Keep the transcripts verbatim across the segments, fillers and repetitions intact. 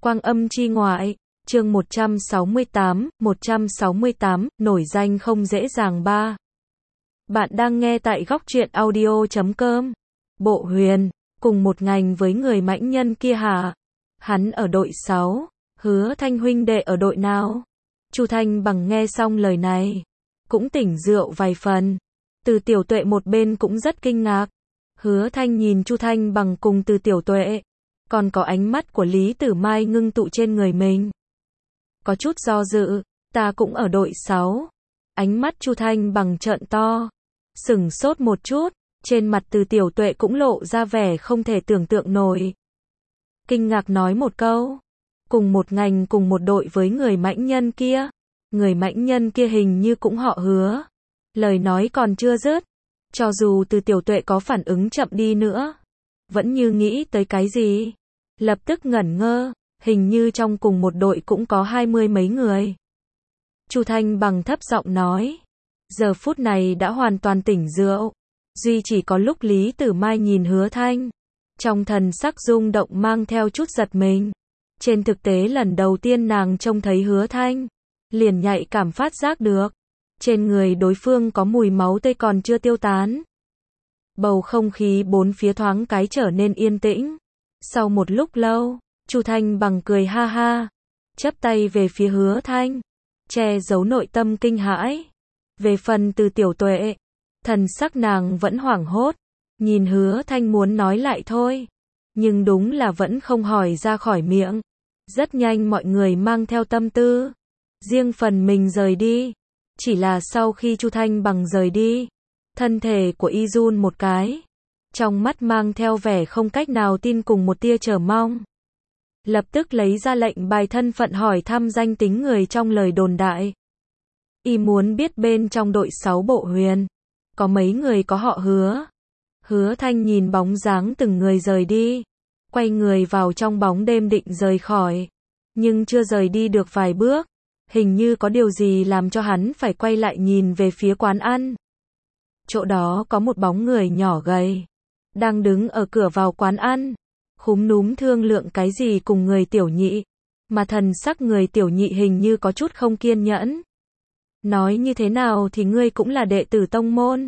Quang âm chi ngoại, chương một trăm sáu mươi tám, một trăm sáu mươi tám, nổi danh không dễ dàng ba. Bạn đang nghe tại góc truyện audio chấm com. Bộ Huyền, cùng một ngành với người mãnh nhân kia hả? Hắn ở đội sáu, Hứa Thanh huynh đệ ở đội nào? Chu Thanh Bằng nghe xong lời này, cũng tỉnh rượu vài phần. Từ Tiểu Tuệ một bên cũng rất kinh ngạc. Hứa Thanh nhìn Chu Thanh Bằng cùng Từ Tiểu Tuệ, còn có ánh mắt của Lý Tử Mai ngưng tụ trên người mình. Có chút do dự, ta cũng ở đội sáu. Ánh mắt Chu Thanh Bằng trợn to, sửng sốt một chút, trên mặt Từ Tiểu Tuệ cũng lộ ra vẻ không thể tưởng tượng nổi. Kinh ngạc nói một câu, cùng một ngành cùng một đội với người mãnh nhân kia. Người mãnh nhân kia hình như cũng họ Hứa. Lời nói còn chưa dứt, cho dù Từ Tiểu Tuệ có phản ứng chậm đi nữa, vẫn như nghĩ tới cái gì, lập tức ngẩn ngơ, hình như trong cùng một đội cũng có hai mươi mấy người. Chu Thanh Bằng thấp giọng nói, giờ phút này đã hoàn toàn tỉnh rượu, duy chỉ có lúc Lý Tử Mai nhìn Hứa Thanh, trong thần sắc rung động mang theo chút giật mình. Trên thực tế lần đầu tiên nàng trông thấy Hứa Thanh, liền nhạy cảm phát giác được, trên người đối phương có mùi máu tươi còn chưa tiêu tán. Bầu không khí bốn phía thoáng cái trở nên yên tĩnh. Sau một lúc lâu, Chu Thanh Bằng cười ha ha, chắp tay về phía Hứa Thanh, che giấu nội tâm kinh hãi. Về phần Từ Tiểu Tuệ, thần sắc nàng vẫn hoảng hốt, nhìn Hứa Thanh muốn nói lại thôi, nhưng đúng là vẫn không hỏi ra khỏi miệng. Rất nhanh mọi người mang theo tâm tư, riêng phần mình rời đi. Chỉ là sau khi Chu Thanh Bằng rời đi, thân thể của y run một cái, trong mắt mang theo vẻ không cách nào tin cùng một tia chờ mong. Lập tức lấy ra lệnh bài thân phận hỏi thăm danh tính người trong lời đồn đại. Y muốn biết bên trong đội sáu Bộ Huyền, có mấy người có họ Hứa. Hứa Thanh nhìn bóng dáng từng người rời đi, quay người vào trong bóng đêm định rời khỏi, nhưng chưa rời đi được vài bước, hình như có điều gì làm cho hắn phải quay lại nhìn về phía quán ăn. Chỗ đó có một bóng người nhỏ gầy, đang đứng ở cửa vào quán ăn, khúm núm thương lượng cái gì cùng người Tiểu Nhị, mà thần sắc người Tiểu Nhị hình như có chút không kiên nhẫn. Nói như thế nào thì ngươi cũng là đệ tử tông môn.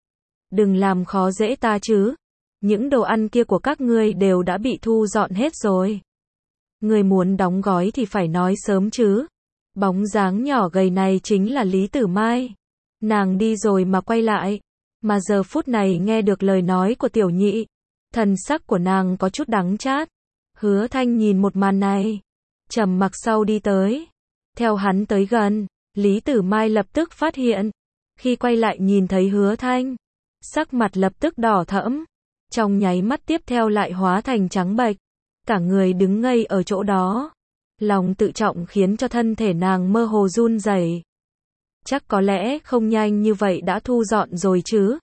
Đừng làm khó dễ ta chứ, những đồ ăn kia của các ngươi đều đã bị thu dọn hết rồi. Ngươi muốn đóng gói thì phải nói sớm chứ. Bóng dáng nhỏ gầy này chính là Lý Tử Mai. Nàng đi rồi mà quay lại, mà giờ phút này nghe được lời nói của Tiểu Nhị, thần sắc của nàng có chút đắng chát. Hứa Thanh nhìn một màn này, trầm mặc sau đi tới. Theo hắn tới gần, Lý Tử Mai lập tức phát hiện, khi quay lại nhìn thấy Hứa Thanh, sắc mặt lập tức đỏ thẫm, trong nháy mắt tiếp theo lại hóa thành trắng bệch, cả người đứng ngây ở chỗ đó. Lòng tự trọng khiến cho thân thể nàng mơ hồ run rẩy. Chắc có lẽ không nhanh như vậy đã thu dọn rồi chứ.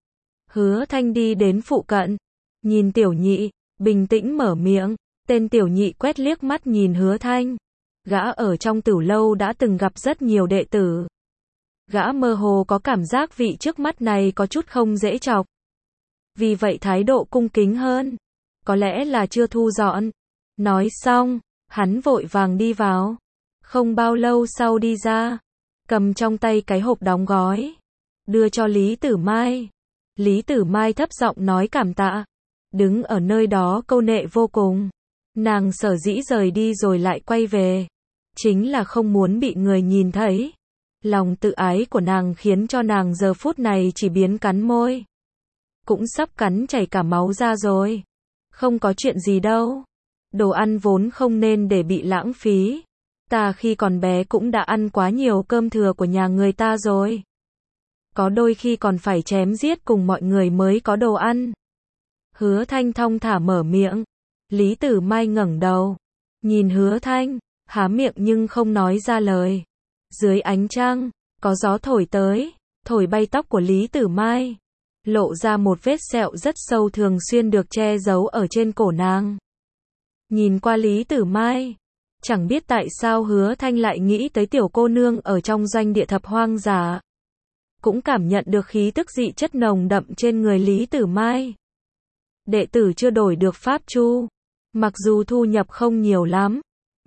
Hứa Thanh đi đến phụ cận, nhìn Tiểu Nhị, bình tĩnh mở miệng. Tên Tiểu Nhị quét liếc mắt nhìn Hứa Thanh. Gã ở trong Tửu lâu đã từng gặp rất nhiều đệ tử. Gã mơ hồ có cảm giác vị trước mắt này có chút không dễ chọc, vì vậy thái độ cung kính hơn. Có lẽ là chưa thu dọn. Nói xong, hắn vội vàng đi vào. Không bao lâu sau đi ra, cầm trong tay cái hộp đóng gói, đưa cho Lý Tử Mai. Lý Tử Mai thấp giọng nói cảm tạ, đứng ở nơi đó câu nệ vô cùng. Nàng sở dĩ rời đi rồi lại quay về, chính là không muốn bị người nhìn thấy. Lòng tự ái của nàng khiến cho nàng giờ phút này chỉ biến cắn môi, cũng sắp cắn chảy cả máu ra rồi. Không có chuyện gì đâu. Đồ ăn vốn không nên để bị lãng phí. Ta khi còn bé cũng đã ăn quá nhiều cơm thừa của nhà người ta rồi. Có đôi khi còn phải chém giết cùng mọi người mới có đồ ăn. Hứa Thanh thong thả mở miệng. Lý Tử Mai ngẩng đầu, nhìn Hứa Thanh, há miệng nhưng không nói ra lời. Dưới ánh trăng, có gió thổi tới, thổi bay tóc của Lý Tử Mai, lộ ra một vết sẹo rất sâu thường xuyên được che giấu ở trên cổ nàng. Nhìn qua Lý Tử Mai, chẳng biết tại sao Hứa Thanh lại nghĩ tới tiểu cô nương ở trong doanh địa thập hoang giả. Cũng cảm nhận được khí tức dị chất nồng đậm trên người Lý Tử Mai. Đệ tử chưa đổi được pháp chu, mặc dù thu nhập không nhiều lắm,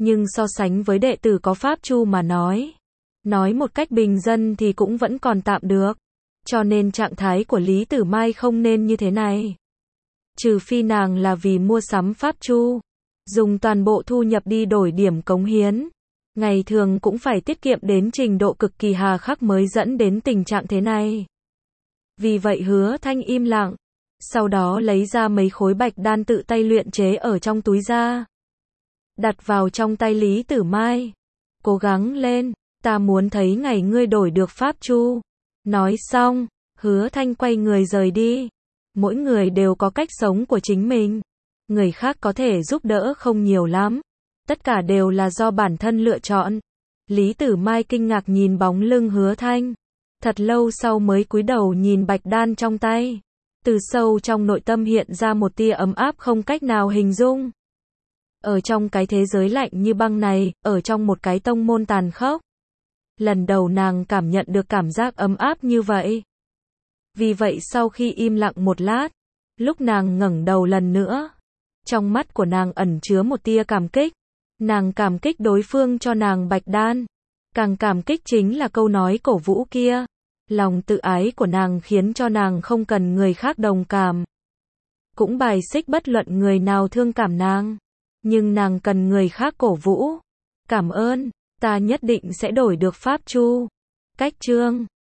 Nhưng so sánh với đệ tử có pháp chu mà nói, nói một cách bình dân thì cũng vẫn còn tạm được. Cho nên trạng thái của Lý Tử Mai không nên như thế này. Trừ phi nàng là vì mua sắm pháp chu, dùng toàn bộ thu nhập đi đổi điểm cống hiến. Ngày thường cũng phải tiết kiệm đến trình độ cực kỳ hà khắc mới dẫn đến tình trạng thế này. Vì vậy Hứa Thanh im lặng, sau đó lấy ra mấy khối bạch đan tự tay luyện chế ở trong túi ra, đặt vào trong tay Lý Tử Mai. Cố gắng lên, ta muốn thấy ngày ngươi đổi được pháp chu. Nói xong, Hứa Thanh quay người rời đi. Mỗi người đều có cách sống của chính mình. Người khác có thể giúp đỡ không nhiều lắm. Tất cả đều là do bản thân lựa chọn. Lý Tử Mai kinh ngạc nhìn bóng lưng Hứa Thanh. Thật lâu sau mới cúi đầu nhìn bạch đan trong tay. Từ sâu trong nội tâm hiện ra một tia ấm áp không cách nào hình dung. Ở trong cái thế giới lạnh như băng này, ở trong một cái tông môn tàn khốc, lần đầu nàng cảm nhận được cảm giác ấm áp như vậy. Vì vậy sau khi im lặng một lát, lúc nàng ngẩng đầu lần nữa, trong mắt của nàng ẩn chứa một tia cảm kích. Nàng cảm kích đối phương cho nàng bạch đan. Càng cảm kích chính là câu nói cổ vũ kia. Lòng tự ái của nàng khiến cho nàng không cần người khác đồng cảm, cũng bài xích bất luận người nào thương cảm nàng. Nhưng nàng cần người khác cổ vũ. Cảm ơn, ta nhất định sẽ đổi được pháp chu. Cách chương